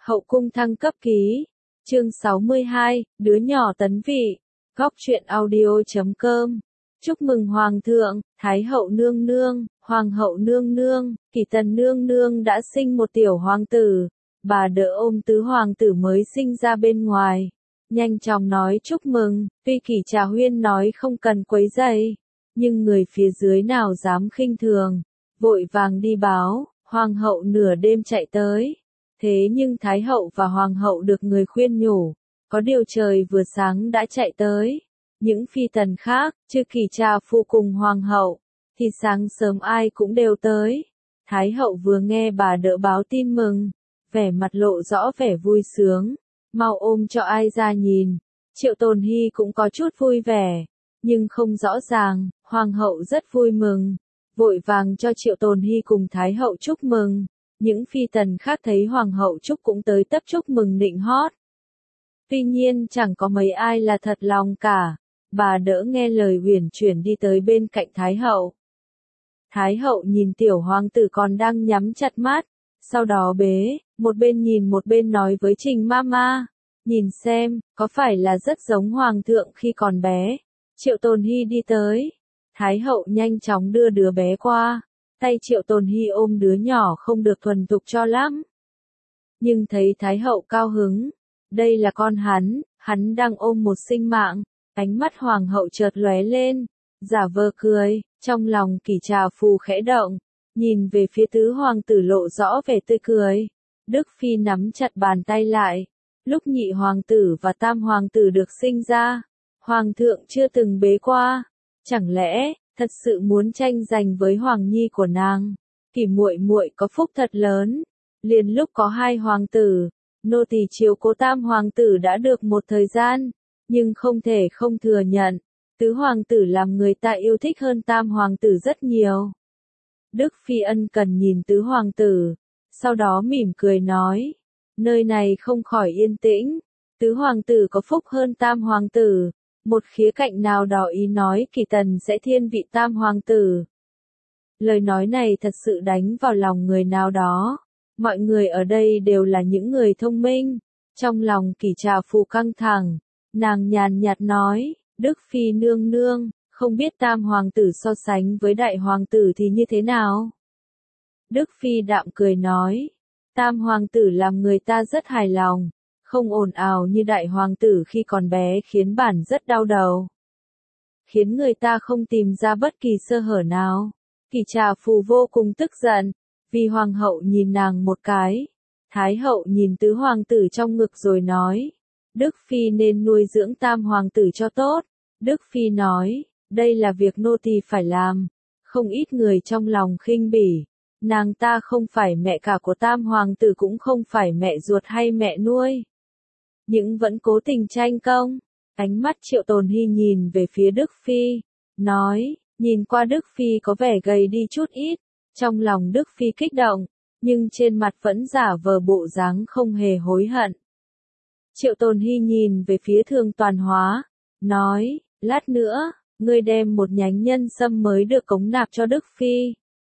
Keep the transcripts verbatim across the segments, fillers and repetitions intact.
Hậu cung thăng cấp ký. Chương sáu mươi hai, đứa nhỏ tấn vị. Góc truyện audio chấm com. Chúc mừng Hoàng thượng, Thái hậu nương nương, Hoàng hậu nương nương, Kỳ Tần nương nương đã sinh một tiểu hoàng tử. Bà đỡ ôm tứ hoàng tử mới sinh ra bên ngoài. Nhanh chóng nói chúc mừng, tuy Kỷ Trà Huyên nói không cần quấy rầy, nhưng người phía dưới nào dám khinh thường, vội vàng đi báo, hoàng hậu nửa đêm chạy tới. Thế nhưng Thái hậu và hoàng hậu được người khuyên nhủ, có điều trời vừa sáng đã chạy tới. Những phi tần khác, chứ Kỷ Trà Phu cùng hoàng hậu, thì sáng sớm ai cũng đều tới. Thái hậu vừa nghe bà đỡ báo tin mừng, vẻ mặt lộ rõ vẻ vui sướng, mau ôm cho ai ra nhìn. Triệu Tồn Hy cũng có chút vui vẻ, nhưng không rõ ràng, hoàng hậu rất vui mừng, vội vàng cho Triệu Tồn Hy cùng Thái hậu chúc mừng. Những phi tần khác thấy hoàng hậu chúc cũng tới tấp chúc mừng nịnh hót. Tuy nhiên chẳng có mấy ai là thật lòng cả. Bà đỡ nghe lời huyền chuyển đi tới bên cạnh Thái hậu. Thái hậu nhìn tiểu hoàng tử còn đang nhắm chặt mắt, sau đó bế, một bên nhìn một bên nói với Trình Mama, nhìn xem, có phải là rất giống hoàng thượng khi còn bé. Triệu Tồn Hy đi tới, Thái hậu nhanh chóng đưa đứa bé qua, tay Triệu Tồn Hy ôm đứa nhỏ không được thuần thục cho lắm. Nhưng thấy Thái hậu cao hứng, đây là con hắn, hắn đang ôm một sinh mạng. Ánh mắt hoàng hậu chợt lóe lên, giả vờ cười, trong lòng Kỷ Trà Phu khẽ động, nhìn về phía tứ hoàng tử lộ rõ vẻ tươi cười. Đức Phi nắm chặt bàn tay lại, lúc nhị hoàng tử và tam hoàng tử được sinh ra, hoàng thượng chưa từng bế qua, chẳng lẽ thật sự muốn tranh giành với hoàng nhi của nàng? Kỷ muội muội có phúc thật lớn, liền lúc có hai hoàng tử, nô tỳ chiếu cố tam hoàng tử đã được một thời gian. Nhưng không thể không thừa nhận, tứ hoàng tử làm người ta yêu thích hơn tam hoàng tử rất nhiều. Đức Phi ân cần nhìn tứ hoàng tử, sau đó mỉm cười nói, nơi này không khỏi yên tĩnh, tứ hoàng tử có phúc hơn tam hoàng tử, một khía cạnh nào đó ý nói Kỳ Tần sẽ thiên vị tam hoàng tử. Lời nói này thật sự đánh vào lòng người nào đó, mọi người ở đây đều là những người thông minh, trong lòng Kỷ Trà Phu căng thẳng. Nàng nhàn nhạt nói, Đức Phi nương nương, không biết tam hoàng tử so sánh với đại hoàng tử thì như thế nào? Đức Phi đạm cười nói, tam hoàng tử làm người ta rất hài lòng, không ồn ào như đại hoàng tử khi còn bé khiến bản rất đau đầu. Khiến người ta không tìm ra bất kỳ sơ hở nào. Kỷ Trà Phu vô cùng tức giận, vì hoàng hậu nhìn nàng một cái. Thái hậu nhìn tứ hoàng tử trong ngực rồi nói, Đức Phi nên nuôi dưỡng tam hoàng tử cho tốt. Đức Phi nói, đây là việc nô tỳ phải làm. Không ít người trong lòng khinh bỉ. Nàng ta không phải mẹ cả của tam hoàng tử cũng không phải mẹ ruột hay mẹ nuôi. Nhưng vẫn cố tình tranh công. Ánh mắt Triệu Tồn Hy nhìn về phía Đức Phi. Nói, nhìn qua Đức Phi có vẻ gầy đi chút ít. Trong lòng Đức Phi kích động. Nhưng trên mặt vẫn giả vờ bộ dáng không hề hối hận. Triệu Tồn Hy nhìn về phía Thường Toàn Hóa, nói, lát nữa, ngươi đem một nhánh nhân sâm mới được cống nạp cho Đức Phi.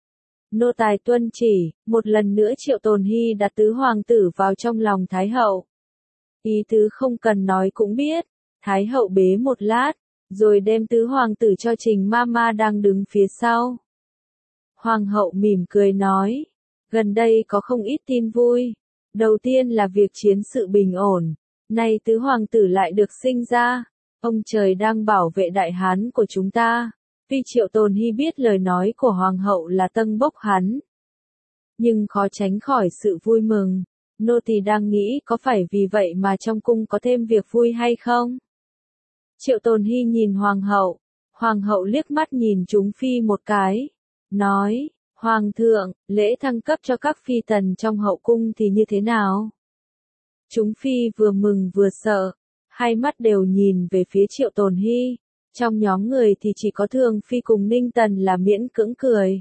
Nô tài tuân chỉ, một lần nữa Triệu Tồn Hy đặt tứ hoàng tử vào trong lòng Thái hậu. Ý tứ không cần nói cũng biết, Thái hậu bế một lát, rồi đem tứ hoàng tử cho Trình Mama đang đứng phía sau. Hoàng hậu mỉm cười nói, gần đây có không ít tin vui. Đầu tiên là việc chiến sự bình ổn. Nay tứ hoàng tử lại được sinh ra, ông trời đang bảo vệ đại hán của chúng ta. Tuy Triệu Tồn Hy biết lời nói của hoàng hậu là tâng bốc hắn, nhưng khó tránh khỏi sự vui mừng. Nô tỳ đang nghĩ có phải vì vậy mà trong cung có thêm việc vui hay không? Triệu Tồn Hy nhìn hoàng hậu, hoàng hậu liếc mắt nhìn chúng phi một cái, nói, hoàng thượng, lễ thăng cấp cho các phi tần trong hậu cung thì như thế nào? Chúng phi vừa mừng vừa sợ, hai mắt đều nhìn về phía Triệu Tồn Hy, trong nhóm người thì chỉ có Thường Phi cùng Ninh Tần là miễn cưỡng cười.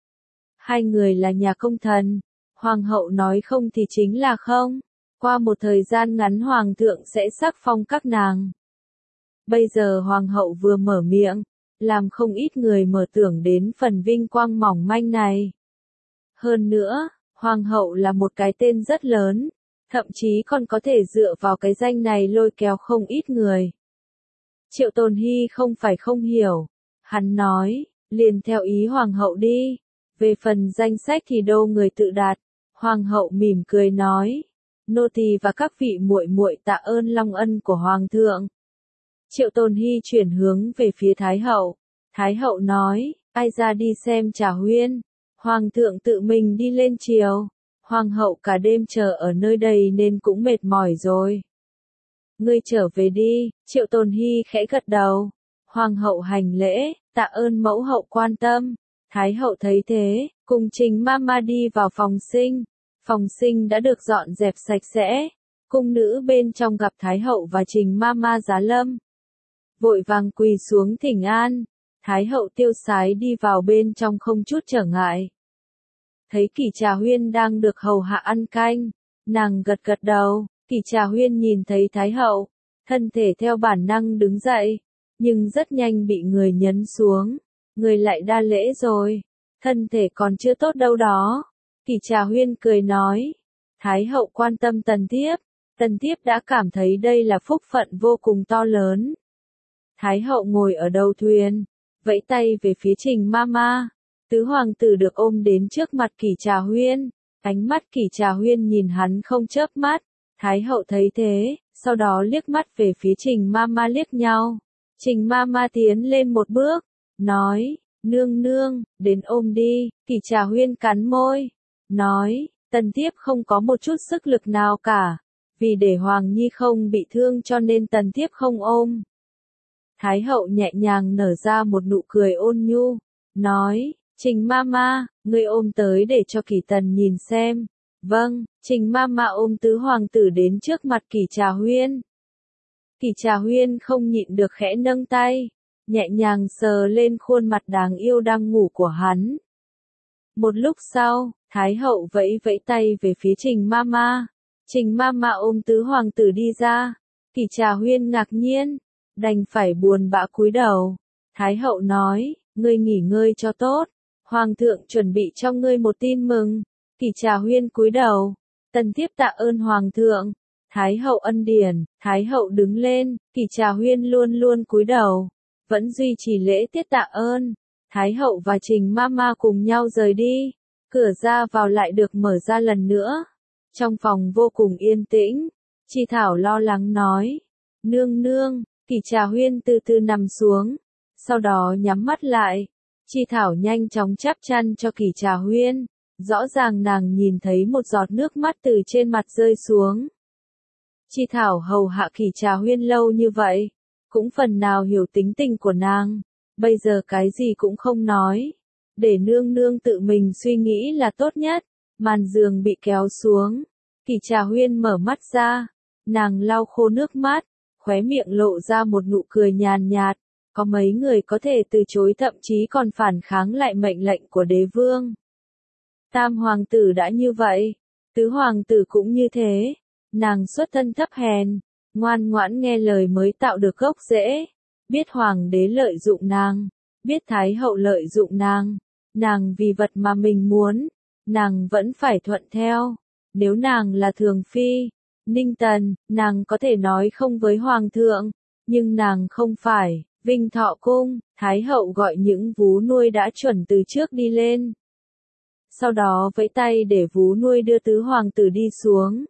Hai người là nhà công thần, hoàng hậu nói không thì chính là không, qua một thời gian ngắn hoàng thượng sẽ sắc phong các nàng. Bây giờ hoàng hậu vừa mở miệng, làm không ít người mở tưởng đến phần vinh quang mỏng manh này. Hơn nữa, hoàng hậu là một cái tên rất lớn. thậm chí còn có thể dựa vào cái danh này lôi kéo không ít người. Triệu Tồn Hy không phải không hiểu, hắn nói, liền theo ý hoàng hậu đi, về phần danh sách thì đô người tự đạt. Hoàng hậu mỉm cười nói, nô tỳ và các vị muội muội tạ ơn long ân của hoàng thượng. Triệu Tồn Hy chuyển hướng về phía Thái hậu, Thái hậu nói, ai ra đi xem trà huyên, hoàng thượng tự mình đi lên triều, hoàng hậu cả đêm chờ ở nơi đây nên cũng mệt mỏi rồi. Ngươi trở về đi, Triệu Tồn Hy khẽ gật đầu, hoàng hậu hành lễ, tạ ơn mẫu hậu quan tâm. Thái hậu thấy thế, cùng Trình Mama đi vào phòng sinh. Phòng sinh đã được dọn dẹp sạch sẽ. Cung nữ bên trong gặp Thái hậu và Trình Mama giá lâm. Vội vàng quỳ xuống thỉnh an. Thái hậu tiêu sái đi vào bên trong không chút trở ngại. Thấy Kỷ Trà Huyên đang được hầu hạ ăn canh. Nàng gật gật đầu. Kỷ Trà Huyên nhìn thấy Thái hậu. Thân thể theo bản năng đứng dậy. Nhưng rất nhanh bị người nhấn xuống. Người lại đa lễ rồi, thân thể còn chưa tốt đâu đó. Kỷ Trà Huyên cười nói, Thái hậu quan tâm Tần Thiếp, Tần Thiếp đã cảm thấy đây là phúc phận vô cùng to lớn. Thái hậu ngồi ở đầu thuyền, vẫy tay về phía Trình Mama, tứ hoàng tử được ôm đến trước mặt Kỷ Trà Huyên, ánh mắt Kỷ Trà Huyên nhìn hắn không chớp mắt. Thái hậu thấy thế, sau đó liếc mắt về phía Trình Mama liếc nhau. Trình Mama tiến lên một bước, nói, nương nương, đến ôm đi. Kỷ Trà Huyên cắn môi, nói, Tần Thiếp không có một chút sức lực nào cả, vì để Hoàng Nhi không bị thương cho nên Tần Thiếp không ôm. Thái hậu nhẹ nhàng nở ra một nụ cười ôn nhu, nói, Trình Mama, ngươi ôm tới để cho Kỷ Tần nhìn xem. Vâng, Trình Mama ôm tứ hoàng tử đến trước mặt Kỷ Trà Huyên. Kỷ Trà Huyên không nhịn được khẽ nâng tay, nhẹ nhàng sờ lên khuôn mặt đáng yêu đang ngủ của hắn. Một lúc sau, Thái hậu vẫy vẫy tay về phía Trình Mama. Trình Mama ôm tứ hoàng tử đi ra. Kỷ Trà Huyên ngạc nhiên, đành phải buồn bã cúi đầu. Thái hậu nói, ngươi nghỉ ngơi cho tốt, hoàng thượng chuẩn bị cho ngươi một tin mừng. Kỷ Trà Huyên cúi đầu, Tần Thiếp tạ ơn hoàng thượng. Thái hậu ân điển, Thái hậu đứng lên, Kỷ Trà Huyên luôn luôn cúi đầu, vẫn duy trì lễ tiết tạ ơn. Thái hậu và Trình Mama cùng nhau rời đi, cửa ra vào lại được mở ra lần nữa. Trong phòng vô cùng yên tĩnh, Chi Thảo lo lắng nói, nương nương. Kỷ Trà Huyên từ từ nằm xuống, sau đó nhắm mắt lại. Chi Thảo nhanh chóng chắp chăn cho Kỷ Trà Huyên, rõ ràng nàng nhìn thấy một giọt nước mắt từ trên mặt rơi xuống. Chi Thảo hầu hạ Kỷ Trà Huyên lâu như vậy, cũng phần nào hiểu tính tình của nàng, bây giờ cái gì cũng không nói, để nương nương tự mình suy nghĩ là tốt nhất. Màn giường bị kéo xuống, Kỷ Trà Huyên mở mắt ra, nàng lau khô nước mắt, khóe miệng lộ ra một nụ cười nhàn nhạt, có mấy người có thể từ chối thậm chí còn phản kháng lại mệnh lệnh của đế vương. Tam hoàng tử đã như vậy, tứ hoàng tử cũng như thế, nàng xuất thân thấp hèn, ngoan ngoãn nghe lời mới tạo được gốc rễ, biết hoàng đế lợi dụng nàng, biết thái hậu lợi dụng nàng, nàng vì vật mà mình muốn, nàng vẫn phải thuận theo. Nếu nàng là thường phi, Ninh Tần, nàng có thể nói không với hoàng thượng, nhưng nàng không phải. Vinh Thọ Cung, Thái hậu gọi những vú nuôi đã chuẩn từ trước đi lên. Sau đó vẫy tay để vú nuôi đưa tứ hoàng tử đi xuống.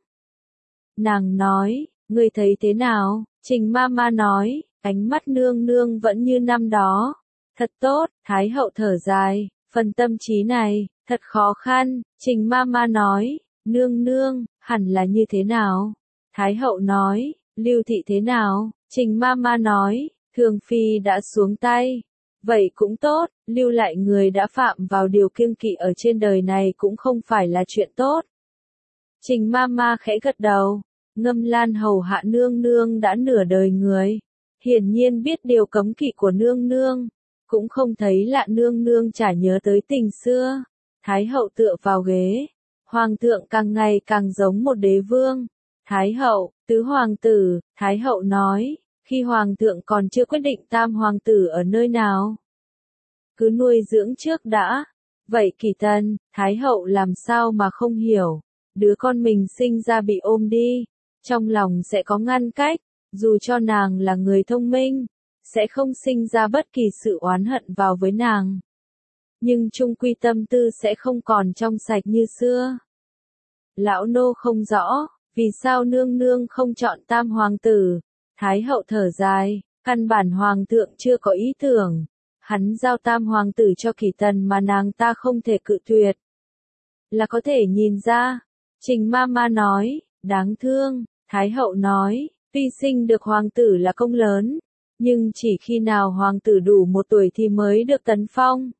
Nàng nói, ngươi thấy thế nào? Trình Mama nói, ánh mắt nương nương vẫn như năm đó. Thật tốt, Thái hậu thở dài, phần tâm trí này, thật khó khăn. Trình Mama nói, nương nương, hẳn là như thế nào? Thái hậu nói, Lưu thị thế nào? Trình Mama nói, Thường phi đã xuống tay. Vậy cũng tốt, lưu lại người đã phạm vào điều kiêng kỵ ở trên đời này cũng không phải là chuyện tốt. Trình Mama khẽ gật đầu, Ngâm Lan hầu hạ nương nương đã nửa đời người, hiển nhiên biết điều cấm kỵ của nương nương, cũng không thấy lạ nương nương chả nhớ tới tình xưa. Thái hậu tựa vào ghế, hoàng thượng càng ngày càng giống một đế vương. Thái hậu, tứ hoàng tử, Thái hậu nói, khi hoàng thượng còn chưa quyết định tam hoàng tử ở nơi nào, cứ nuôi dưỡng trước đã. Vậy Kỷ Tần, Thái hậu làm sao mà không hiểu, đứa con mình sinh ra bị ôm đi, trong lòng sẽ có ngăn cách, dù cho nàng là người thông minh, sẽ không sinh ra bất kỳ sự oán hận vào với nàng. Nhưng chung quy tâm tư sẽ không còn trong sạch như xưa. Lão nô không rõ, vì sao nương nương không chọn tam hoàng tử, Thái hậu thở dài, căn bản hoàng thượng chưa có ý tưởng, hắn giao tam hoàng tử cho Kỷ Tần mà nàng ta không thể cự tuyệt. Là có thể nhìn ra, Trình ma ma nói, đáng thương, Thái hậu nói, tuy sinh được hoàng tử là công lớn, nhưng chỉ khi nào hoàng tử đủ một tuổi thì mới được tấn phong.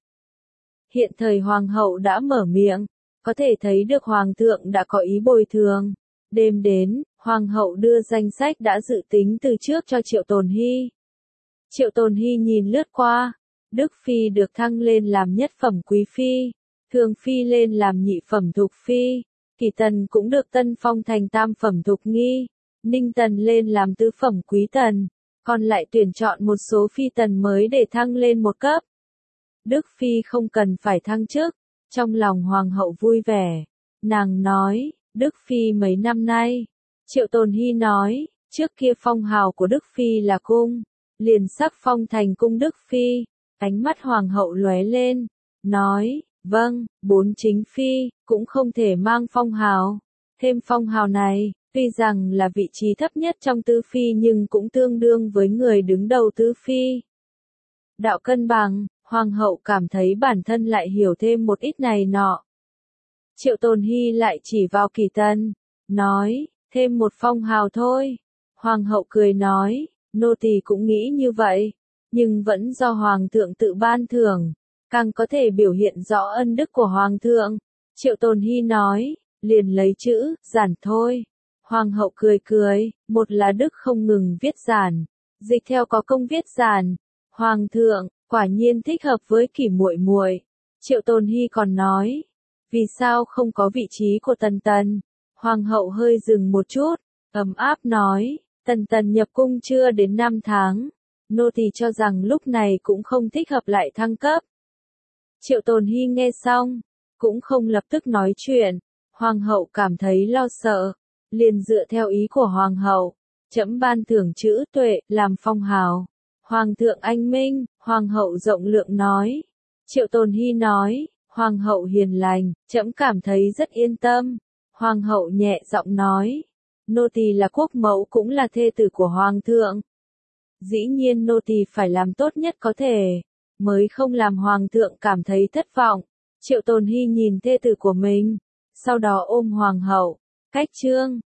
Hiện thời hoàng hậu đã mở miệng, có thể thấy được hoàng thượng đã có ý bồi thường. Đêm đến, hoàng hậu đưa danh sách đã dự tính từ trước cho Triệu Tồn Hy. Triệu Tồn Hy nhìn lướt qua, Đức Phi được thăng lên làm nhất phẩm quý phi, Thường Phi lên làm nhị phẩm thục phi, Kỷ Tần cũng được tân phong thành tam phẩm thục nghi, Ninh Tần lên làm tứ phẩm quý tần, còn lại tuyển chọn một số phi tần mới để thăng lên một cấp. Đức Phi không cần phải thăng chức, trong lòng hoàng hậu vui vẻ, nàng nói, Đức Phi mấy năm nay, Triệu Tồn Hy nói, trước kia phong hào của Đức Phi là cung, liền sắc phong thành cung Đức Phi, ánh mắt hoàng hậu lóe lên, nói, vâng, bốn chính phi, cũng không thể mang phong hào, thêm phong hào này, tuy rằng là vị trí thấp nhất trong tứ phi nhưng cũng tương đương với người đứng đầu tứ phi. Đạo cân bằng, hoàng hậu cảm thấy bản thân lại hiểu thêm một ít này nọ. Triệu Tồn Hy lại chỉ vào Kỷ Tần, nói, thêm một phong hào thôi. Hoàng hậu cười nói, nô tỳ cũng nghĩ như vậy, nhưng vẫn do hoàng thượng tự ban thưởng, càng có thể biểu hiện rõ ân đức của hoàng thượng. Triệu Tồn Hy nói, liền lấy chữ, giản thôi. Hoàng hậu cười cười, một là đức không ngừng viết giản, dịch theo có công viết giản. Hoàng thượng, quả nhiên thích hợp với Kỷ muội muội. Triệu Tồn Hy còn nói, vì sao không có vị trí của Tần Tần? Hoàng hậu hơi dừng một chút, ấm áp nói, Tần Tần nhập cung chưa đến năm tháng, nô tỳ cho rằng lúc này cũng không thích hợp lại thăng cấp. Triệu Tồn Hy nghe xong, cũng không lập tức nói chuyện, hoàng hậu cảm thấy lo sợ, liền dựa theo ý của hoàng hậu, trẫm ban thưởng chữ tuệ, làm phong hào. Hoàng thượng anh minh, hoàng hậu rộng lượng nói. Triệu Tồn Hy nói, hoàng hậu hiền lành, trẫm cảm thấy rất yên tâm. Hoàng hậu nhẹ giọng nói, nô tỳ là quốc mẫu cũng là thê tử của hoàng thượng. Dĩ nhiên nô tỳ phải làm tốt nhất có thể, mới không làm hoàng thượng cảm thấy thất vọng. Triệu Tồn Hy nhìn thê tử của mình, sau đó ôm hoàng hậu, cách chương.